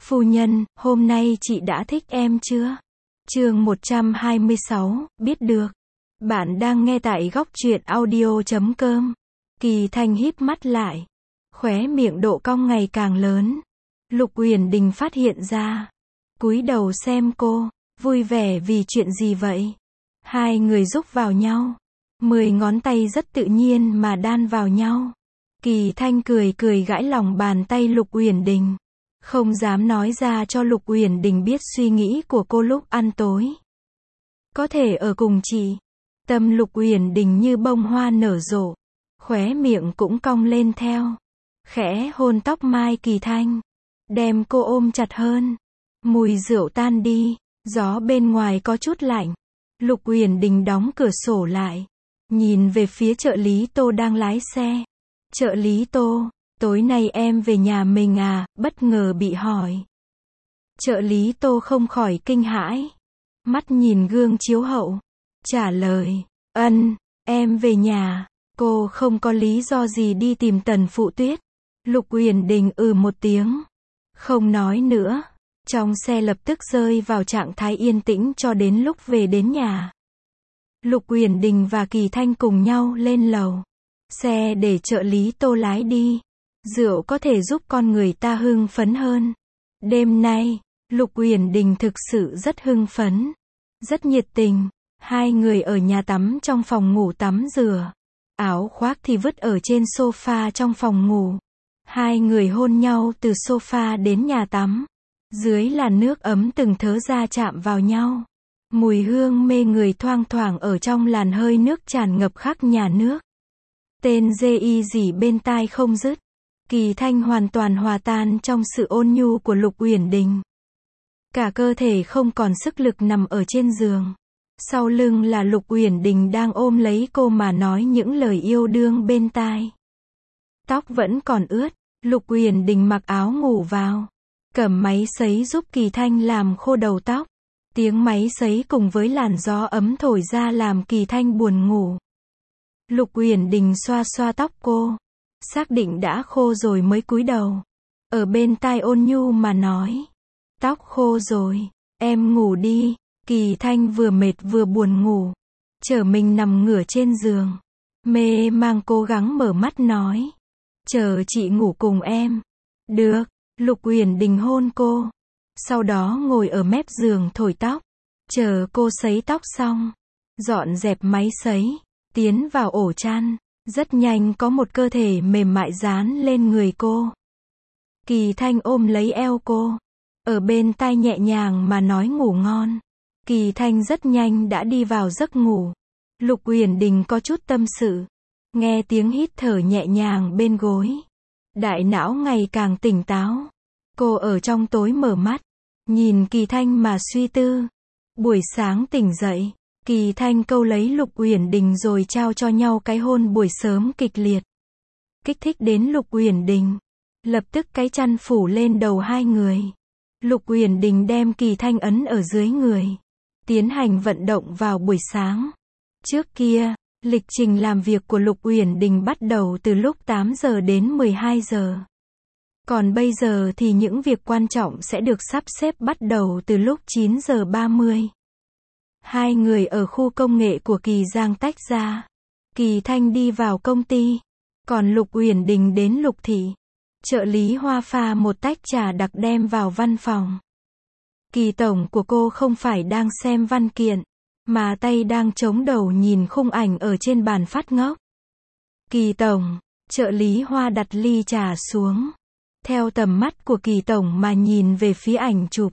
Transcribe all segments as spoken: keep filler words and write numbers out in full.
Phu nhân, hôm nay chị đã thích em chưa? Chương một trăm hai mươi sáu, biết được. Bạn đang nghe tại góc truyện audio chấm com. Kỳ Thanh híp mắt lại. Khóe miệng độ cong ngày càng lớn. Lục Uyển Đình phát hiện ra. Cúi đầu xem cô. Vui vẻ vì chuyện gì vậy? Hai người rúc vào nhau. Mười ngón tay rất tự nhiên mà đan vào nhau. Kỳ Thanh cười cười gãi lòng bàn tay Lục Uyển Đình. Không dám nói ra cho Lục Uyển Đình biết suy nghĩ của cô lúc ăn tối. Có thể ở cùng chị. Tâm Lục Uyển Đình như bông hoa nở rộ. Khóe miệng cũng cong lên theo. Khẽ hôn tóc mai Kỳ Thanh. Đem cô ôm chặt hơn. Mùi rượu tan đi. Gió bên ngoài có chút lạnh. Lục Uyển Đình đóng cửa sổ lại. Nhìn về phía trợ lý Tô đang lái xe. Trợ lý Tô, tối nay em về nhà mình à? Bất ngờ bị hỏi. Trợ lý Tô không khỏi kinh hãi. Mắt nhìn gương chiếu hậu. Trả lời, ân, em về nhà. Cô không có lý do gì đi tìm Tần Phụ Tuyết. Lục Uyển Đình ừ một tiếng. Không nói nữa. Trong xe lập tức rơi vào trạng thái yên tĩnh cho đến lúc về đến nhà. Lục Uyển Đình và Kỳ Thanh cùng nhau lên lầu. Xe để trợ lý Tô lái đi. Rượu có thể giúp con người ta hưng phấn hơn. Đêm nay, Lục Uyển Đình thực sự rất hưng phấn. Rất nhiệt tình. Hai người ở nhà tắm trong phòng ngủ tắm rửa. Áo khoác thì vứt ở trên sofa trong phòng ngủ. Hai người hôn nhau từ sofa đến nhà tắm. Dưới là nước ấm từng thớ ra chạm vào nhau. Mùi hương mê người thoang thoảng ở trong làn hơi nước tràn ngập khắp nhà nước. Tên dê y gì bên tai không dứt. Kỳ Thanh hoàn toàn hòa tan trong sự ôn nhu của Lục Uyển Đình. Cả cơ thể không còn sức lực nằm ở trên giường. Sau lưng là Lục Uyển Đình đang ôm lấy cô mà nói những lời yêu đương bên tai. Tóc vẫn còn ướt. Lục Uyển Đình mặc áo ngủ vào. Cầm máy sấy giúp Kỳ Thanh làm khô đầu tóc. Tiếng máy sấy cùng với làn gió ấm thổi ra làm Kỳ Thanh buồn ngủ. Lục Uyển Đình xoa xoa tóc cô. Xác định đã khô rồi mới cúi đầu. Ở bên tai ôn nhu mà nói. Tóc khô rồi, em ngủ đi. Kỳ Thanh vừa mệt vừa buồn ngủ. Chở mình nằm ngửa trên giường. Mê mang cố gắng mở mắt nói. Chờ chị ngủ cùng em. Được. Lục Uyển Đình hôn cô. Sau đó ngồi ở mép giường thổi tóc. Chờ cô sấy tóc xong. Dọn dẹp máy sấy. Tiến vào ổ chăn. Rất nhanh có một cơ thể mềm mại dán lên người cô. Kỳ Thanh ôm lấy eo cô. Ở bên tai nhẹ nhàng mà nói ngủ ngon. Kỳ Thanh rất nhanh đã đi vào giấc ngủ. Lục Uyển Đình có chút tâm sự. Nghe tiếng hít thở nhẹ nhàng bên gối. Đại não ngày càng tỉnh táo. Cô ở trong tối mở mắt. Nhìn Kỳ Thanh mà suy tư. Buổi sáng tỉnh dậy. Kỳ Thanh câu lấy Lục Uyển Đình rồi trao cho nhau cái hôn buổi sớm kịch liệt. Kích thích đến Lục Uyển Đình. Lập tức cái chăn phủ lên đầu hai người. Lục Uyển Đình đem Kỳ Thanh ấn ở dưới người. Tiến hành vận động vào buổi sáng. Trước kia, lịch trình làm việc của Lục Uyển Đình bắt đầu từ lúc tám giờ đến mười hai giờ. Còn bây giờ thì những việc quan trọng sẽ được sắp xếp bắt đầu từ lúc chín giờ ba mươi. Hai người ở khu công nghệ của Kỳ Giang tách ra. Kỳ Thanh đi vào công ty. Còn Lục Uyển Đình đến Lục thị. Trợ lý Hoa pha một tách trà đặc đem vào văn phòng. Kỳ tổng của cô không phải đang xem văn kiện. Mà tay đang chống đầu nhìn khung ảnh ở trên bàn phát ngốc. Kỳ tổng. Trợ lý Hoa đặt ly trà xuống. Theo tầm mắt của Kỳ tổng mà nhìn về phía ảnh chụp.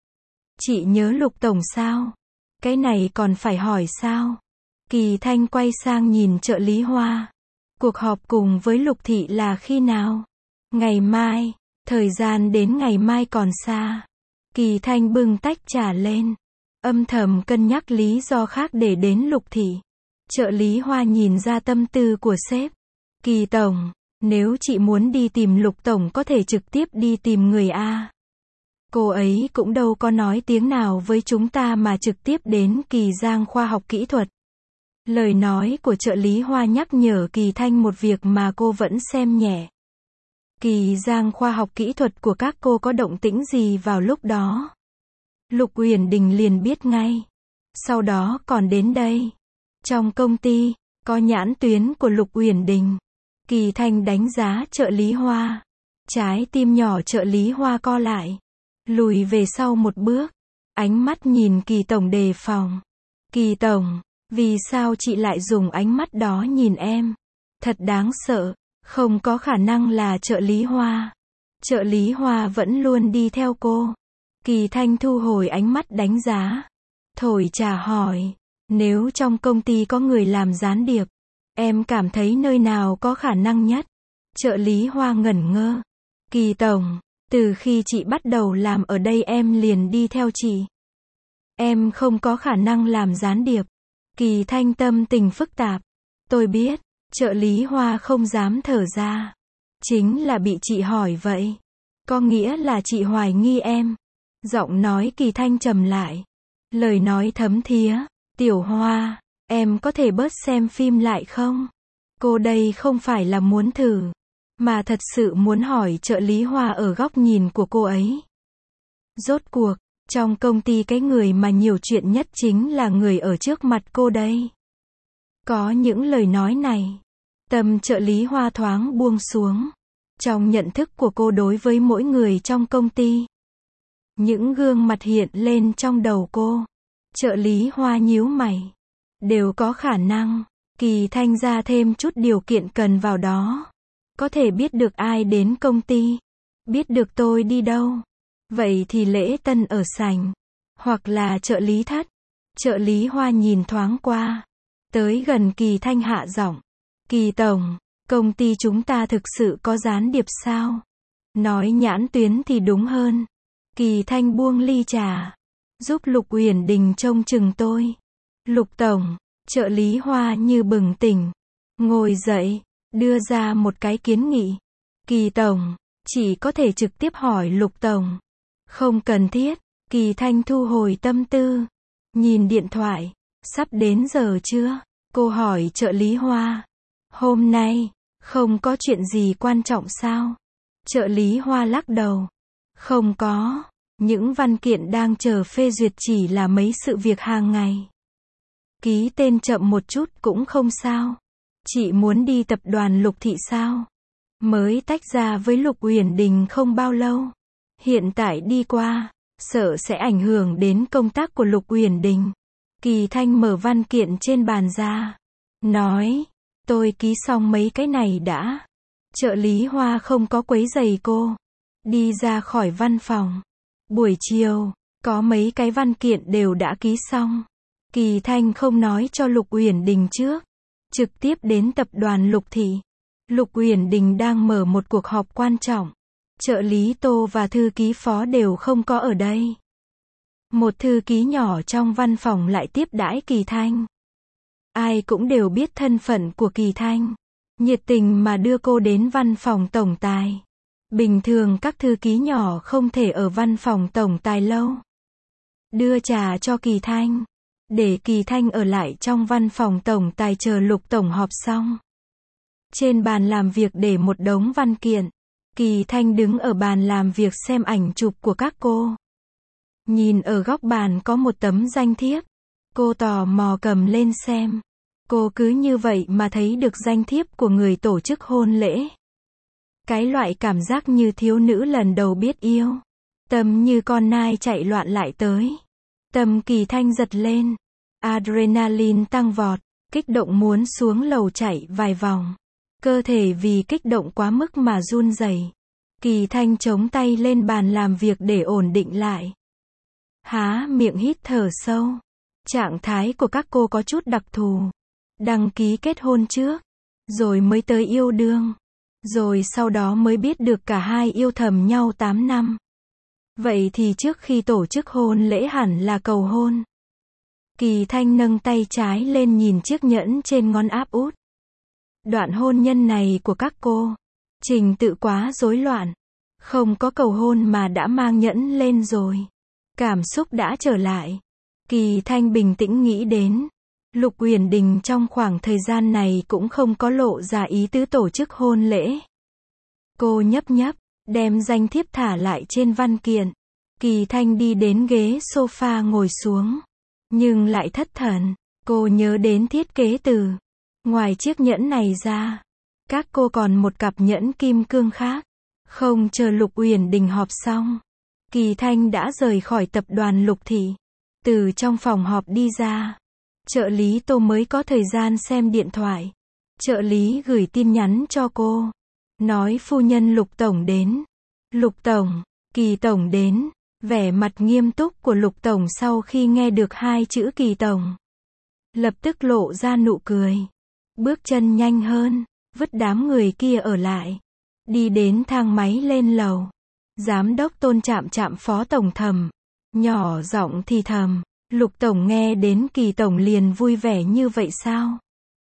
Chị nhớ Lục tổng sao? Cái này còn phải hỏi sao? Kỳ Thanh quay sang nhìn trợ lý Hoa. Cuộc họp cùng với Lục thị là khi nào? Ngày mai. Thời gian đến ngày mai còn xa. Kỳ Thanh bưng tách trà lên. Âm thầm cân nhắc lý do khác để đến Lục thị. Trợ lý Hoa nhìn ra tâm tư của sếp. Kỳ tổng, nếu chị muốn đi tìm Lục tổng có thể trực tiếp đi tìm người A. Cô ấy cũng đâu có nói tiếng nào với chúng ta mà trực tiếp đến Kỳ Giang khoa học kỹ thuật. Lời nói của trợ lý Hoa nhắc nhở Kỳ Thanh một việc mà cô vẫn xem nhẹ. Kỳ Giang khoa học kỹ thuật của các cô có động tĩnh gì vào lúc đó? Lục Uyển Đình liền biết ngay. Sau đó còn đến đây. Trong công ty, có nhãn tuyến của Lục Uyển Đình. Kỳ Thanh đánh giá trợ lý Hoa. Trái tim nhỏ trợ lý Hoa co lại. Lùi về sau một bước. Ánh mắt nhìn Kỳ Tổng đề phòng. Kỳ Tổng, vì sao chị lại dùng ánh mắt đó nhìn em? Thật đáng sợ. Không có khả năng là trợ lý Hoa. Trợ lý Hoa vẫn luôn đi theo cô. Kỳ Thanh thu hồi ánh mắt đánh giá. Thổi trà hỏi. Nếu trong công ty có người làm gián điệp, em cảm thấy nơi nào có khả năng nhất? Trợ lý Hoa ngẩn ngơ. Kỳ Tổng, từ khi chị bắt đầu làm ở đây em liền đi theo chị. Em không có khả năng làm gián điệp. Kỳ Thanh tâm tình phức tạp. Tôi biết. Trợ lý Hoa không dám thở ra. Chính là bị chị hỏi vậy. Có nghĩa là chị hoài nghi em. Giọng nói Kỳ Thanh trầm lại. Lời nói thấm thía. Tiểu Hoa, em có thể bớt xem phim lại không? Cô đây không phải là muốn thử, mà thật sự muốn hỏi trợ lý Hoa ở góc nhìn của cô ấy. Rốt cuộc, trong công ty cái người mà nhiều chuyện nhất chính là người ở trước mặt cô đây. Có những lời nói này, tâm trợ lý Hoa thoáng buông xuống. Trong nhận thức của cô đối với mỗi người trong công ty, những gương mặt hiện lên trong đầu cô. Trợ lý Hoa nhíu mày. Đều có khả năng. Kỳ Thanh ra thêm chút điều kiện cần vào đó. Có thể biết được ai đến công ty. Biết được tôi đi đâu. Vậy thì lễ tân ở sảnh. Hoặc là trợ lý thất. Trợ lý Hoa nhìn thoáng qua. Tới gần Kỳ Thanh hạ giọng. Kỳ Tổng, công ty chúng ta thực sự có gián điệp sao? Nói nhãn tuyến thì đúng hơn. Kỳ Thanh buông ly trà. Giúp Lục Uyển Đình trông chừng tôi. Lục Tổng, trợ lý Hoa như bừng tỉnh. Ngồi dậy, đưa ra một cái kiến nghị. Kỳ Tổng, chỉ có thể trực tiếp hỏi Lục Tổng. Không cần thiết. Kỳ Thanh thu hồi tâm tư. Nhìn điện thoại. Sắp đến giờ chưa? Cô hỏi trợ lý Hoa. Hôm nay, không có chuyện gì quan trọng sao? Trợ lý Hoa lắc đầu. Không có. Những văn kiện đang chờ phê duyệt chỉ là mấy sự việc hàng ngày. Ký tên chậm một chút cũng không sao. Chị muốn đi tập đoàn Lục Thị sao? Mới tách ra với Lục Uyển Đình không bao lâu. Hiện tại đi qua, sợ sẽ ảnh hưởng đến công tác của Lục Uyển Đình. Kỳ Thanh mở văn kiện trên bàn ra. Nói, tôi ký xong mấy cái này đã. Trợ lý Hoa không có quấy rầy cô. Đi ra khỏi văn phòng. Buổi chiều, có mấy cái văn kiện đều đã ký xong. Kỳ Thanh không nói cho Lục Uyển Đình trước. Trực tiếp đến tập đoàn Lục Thị. Lục Uyển Đình đang mở một cuộc họp quan trọng. Trợ lý Tô và thư ký phó đều không có ở đây. Một thư ký nhỏ trong văn phòng lại tiếp đãi Kỳ Thanh. Ai cũng đều biết thân phận của Kỳ Thanh. Nhiệt tình mà đưa cô đến văn phòng tổng tài. Bình thường các thư ký nhỏ không thể ở văn phòng tổng tài lâu. Đưa trà cho Kỳ Thanh. Để Kỳ Thanh ở lại trong văn phòng tổng tài chờ Lục Tổng họp xong. Trên bàn làm việc để một đống văn kiện. Kỳ Thanh đứng ở bàn làm việc xem ảnh chụp của các cô. Nhìn ở góc bàn có một tấm danh thiếp. Cô tò mò cầm lên xem. Cô cứ như vậy mà thấy được danh thiếp của người tổ chức hôn lễ. Cái loại cảm giác như thiếu nữ lần đầu biết yêu. Tâm như con nai chạy loạn lại tới. Tâm Kỳ Thanh giật lên. Adrenaline tăng vọt. Kích động muốn xuống lầu chạy vài vòng. Cơ thể vì kích động quá mức mà run rẩy. Kỳ Thanh chống tay lên bàn làm việc để ổn định lại. Há miệng hít thở sâu. Trạng thái của các cô có chút đặc thù. Đăng ký kết hôn trước. Rồi mới tới yêu đương. Rồi sau đó mới biết được cả hai yêu thầm nhau tám năm. Vậy thì trước khi tổ chức hôn lễ hẳn là cầu hôn. Kỳ Thanh nâng tay trái lên nhìn chiếc nhẫn trên ngón áp út. Đoạn hôn nhân này của các cô. Trình tự quá rối loạn. Không có cầu hôn mà đã mang nhẫn lên rồi. Cảm xúc đã trở lại. Kỳ Thanh bình tĩnh nghĩ đến. Lục Uyển Đình trong khoảng thời gian này cũng không có lộ ra ý tứ tổ chức hôn lễ. Cô nhấp nhấp, đem danh thiếp thả lại trên văn kiện. Kỳ Thanh đi đến ghế sofa ngồi xuống. Nhưng lại thất thần. Cô nhớ đến thiết kế từ. Ngoài chiếc nhẫn này ra, các cô còn một cặp nhẫn kim cương khác. Không chờ Lục Uyển Đình họp xong, Kỳ Thanh đã rời khỏi tập đoàn Lục Thị. Từ trong phòng họp đi ra, trợ lý Tô mới có thời gian xem điện thoại. Trợ lý gửi tin nhắn cho cô, nói phu nhân Lục Tổng đến. Lục Tổng, Kỳ Tổng đến. Vẻ mặt nghiêm túc của Lục Tổng sau khi nghe được hai chữ Kỳ Tổng, lập tức lộ ra nụ cười. Bước chân nhanh hơn, vứt đám người kia ở lại. Đi đến thang máy lên lầu. Giám đốc Tôn chạm chạm Phó Tổng Thẩm. Nhỏ giọng thì thầm. Lục Tổng nghe đến Kỳ Tổng liền vui vẻ như vậy sao?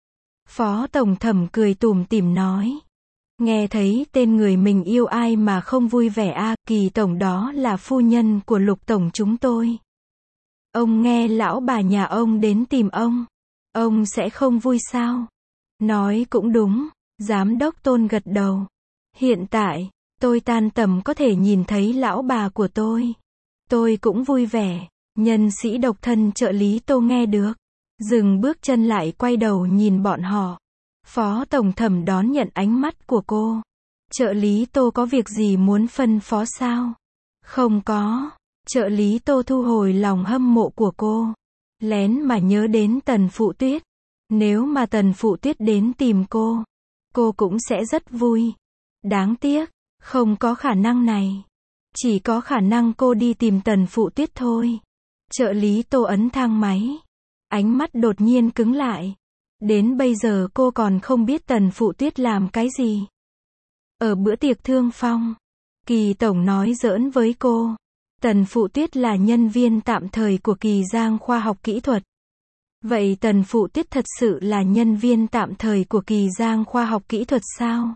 Phó Tổng Thẩm cười tủm tỉm nói. Nghe thấy tên người mình yêu ai mà không vui vẻ a, à, Kỳ Tổng đó là phu nhân của Lục Tổng chúng tôi. Ông nghe lão bà nhà ông đến tìm ông, ông sẽ không vui sao? Nói cũng đúng, Giám đốc Tôn gật đầu. Hiện tại, tôi tan tầm có thể nhìn thấy lão bà của tôi. Tôi cũng vui vẻ. Nhân sĩ độc thân trợ lý Tô nghe được, dừng bước chân lại quay đầu nhìn bọn họ. Phó Tổng Thẩm đón nhận ánh mắt của cô. Trợ lý Tô có việc gì muốn phân phó sao? Không có. Trợ lý Tô thu hồi lòng hâm mộ của cô. Lén mà nhớ đến Tần Phụ Tuyết. Nếu mà Tần Phụ Tuyết đến tìm cô, cô cũng sẽ rất vui. Đáng tiếc, không có khả năng này. Chỉ có khả năng cô đi tìm Tần Phụ Tuyết thôi. Trợ lý Tô ấn thang máy. Ánh mắt đột nhiên cứng lại. Đến bây giờ cô còn không biết Tần Phụ Tuyết làm cái gì. Ở bữa tiệc thương phong, Kỳ Tổng nói giỡn với cô. Tần Phụ Tuyết là nhân viên tạm thời của Kỳ Giang Khoa học Kỹ thuật. Vậy Tần Phụ Tuyết thật sự là nhân viên tạm thời của Kỳ Giang Khoa học Kỹ thuật sao?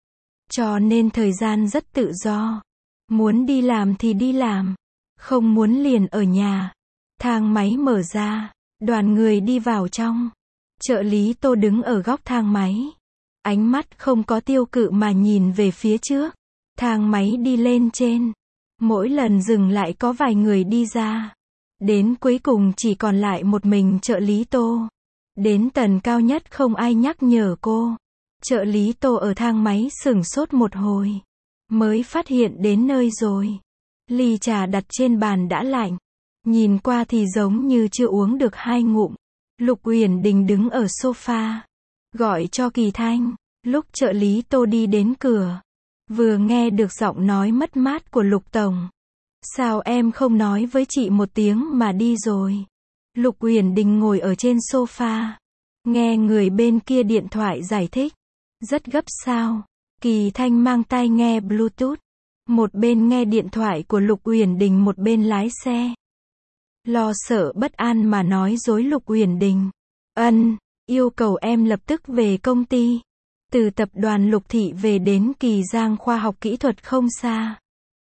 Cho nên thời gian rất tự do. Muốn đi làm thì đi làm. Không muốn liền ở nhà. Thang máy mở ra. Đoàn người đi vào trong. Trợ lý Tô đứng ở góc thang máy. Ánh mắt không có tiêu cự mà nhìn về phía trước. Thang máy đi lên trên. Mỗi lần dừng lại có vài người đi ra. Đến cuối cùng chỉ còn lại một mình trợ lý Tô. Đến tầng cao nhất không ai nhắc nhở cô. Trợ lý Tô ở thang máy sửng sốt một hồi. Mới phát hiện đến nơi rồi. Ly trà đặt trên bàn đã lạnh. Nhìn qua thì giống như chưa uống được hai ngụm. Lục Uyển Đình đứng ở sofa. Gọi cho Kỳ Thanh. Lúc trợ lý Tô đi đến cửa. Vừa nghe được giọng nói mất mát của Lục Tổng. Sao em không nói với chị một tiếng mà đi rồi? Lục Uyển Đình ngồi ở trên sofa. Nghe người bên kia điện thoại giải thích. Rất gấp sao? Kỳ Thanh mang tai nghe Bluetooth. Một bên nghe điện thoại của Lục Uyển Đình một bên lái xe. Lo sợ bất an mà nói dối Lục Uyển Đình. Ân, yêu cầu em lập tức về công ty. Từ tập đoàn Lục Thị về đến Kỳ Giang Khoa học Kỹ thuật không xa.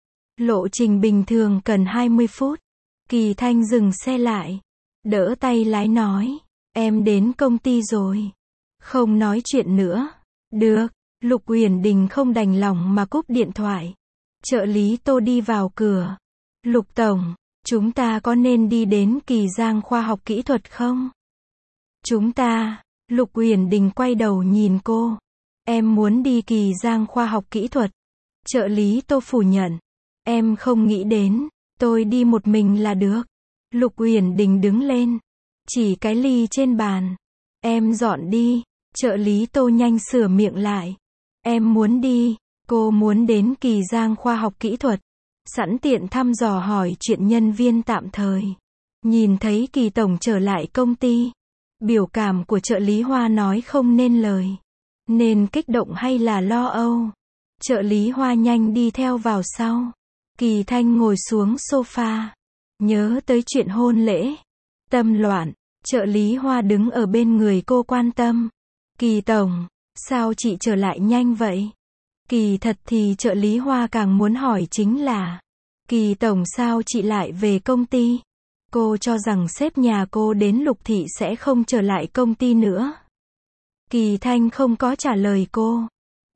Lộ trình bình thường cần hai mươi phút. Kỳ Thanh dừng xe lại. Đỡ tay lái nói. Em đến công ty rồi. Không nói chuyện nữa. Được. Lục Uyển Đình không đành lòng mà cúp điện thoại. Trợ lý Tô đi vào cửa. Lục Tổng, chúng ta có nên đi đến Kỳ Giang Khoa học Kỹ thuật không? Chúng ta. Lục Uyển Đình quay đầu nhìn cô. Em muốn đi Kỳ Giang Khoa học Kỹ thuật. Trợ lý Tô phủ nhận. Em không nghĩ đến. Tôi đi một mình là được. Lục Uyển Đình đứng lên. Chỉ cái ly trên bàn. Em dọn đi. Trợ lý Tô nhanh sửa miệng lại. Em muốn đi. Cô muốn đến Kỳ Giang Khoa học Kỹ thuật. Sẵn tiện thăm dò hỏi chuyện nhân viên tạm thời. Nhìn thấy Kỳ Tổng trở lại công ty. Biểu cảm của trợ lý Hoa nói không nên lời. Nên kích động hay là lo âu. Trợ lý Hoa nhanh đi theo vào sau. Kỳ Thanh ngồi xuống sofa. Nhớ tới chuyện hôn lễ. Tâm loạn. Trợ lý Hoa đứng ở bên người cô quan tâm. Kỳ Tổng, sao chị trở lại nhanh vậy? Kỳ thật thì trợ lý Hoa càng muốn hỏi chính là. Kỳ Tổng sao chị lại về công ty? Cô cho rằng sếp nhà cô đến Lục Thị sẽ không trở lại công ty nữa. Kỳ Thanh không có trả lời cô.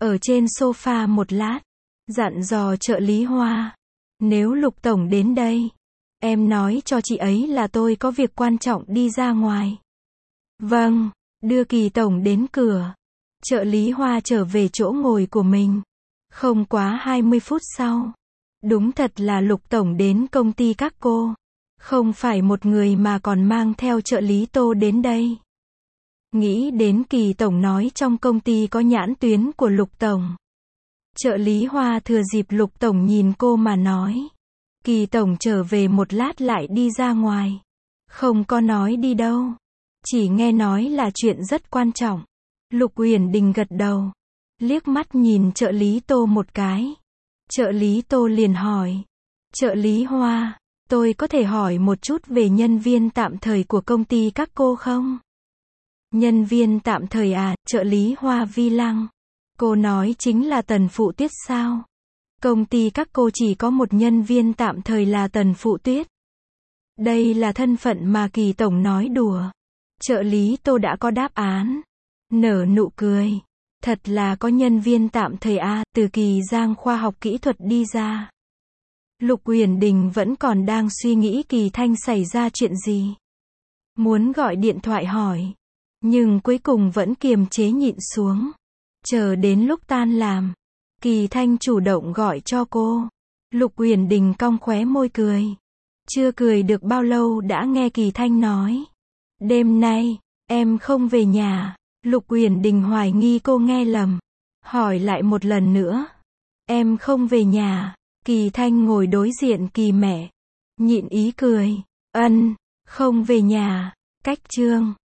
ở trên sofa một lát, dặn dò trợ lý Hoa. Nếu Lục Tổng đến đây, em nói cho chị ấy là tôi có việc quan trọng đi ra ngoài. Vâng, đưa Kỳ Tổng đến cửa. Trợ lý Hoa trở về chỗ ngồi của mình. Không quá hai mươi phút sau. Đúng thật là Lục Tổng đến công ty các cô. Không phải một người mà còn mang theo trợ lý Tô đến đây. Nghĩ đến Kỳ Tổng nói trong công ty có nhãn tuyến của Lục Tổng. Trợ lý Hoa thừa dịp Lục Tổng nhìn cô mà nói. Kỳ Tổng trở về một lát lại đi ra ngoài. Không có nói đi đâu. Chỉ nghe nói là chuyện rất quan trọng. Lục Uyển Đình gật đầu. Liếc mắt nhìn trợ lý Tô một cái. Trợ lý Tô liền hỏi. Trợ lý Hoa, tôi có thể hỏi một chút về nhân viên tạm thời của công ty các cô không? Nhân viên tạm thời à, trợ lý Hoa vi lăng. Cô nói chính là Tần Phụ Tuyết sao? Công ty các cô chỉ có một nhân viên tạm thời là Tần Phụ Tuyết. Đây là thân phận mà Kỳ Tổng nói đùa. Trợ lý Tô đã có đáp án. Nở nụ cười. Thật là có nhân viên tạm thời à, từ Kỳ Giang khoa học kỹ thuật đi ra. Lục Uyển Đình vẫn còn đang suy nghĩ Kỳ Thanh xảy ra chuyện gì. Muốn gọi điện thoại hỏi. Nhưng cuối cùng vẫn kiềm chế nhịn xuống. Chờ đến lúc tan làm. Kỳ Thanh chủ động gọi cho cô. Lục Uyển Đình cong khóe môi cười. Chưa cười được bao lâu đã nghe Kỳ Thanh nói. Đêm nay, em không về nhà. Lục Uyển Đình hoài nghi cô nghe lầm. Hỏi lại một lần nữa. Em không về nhà. Kỳ Thanh ngồi đối diện Kỳ mẹ. Nhịn ý cười. Ân, không về nhà. Cách chương.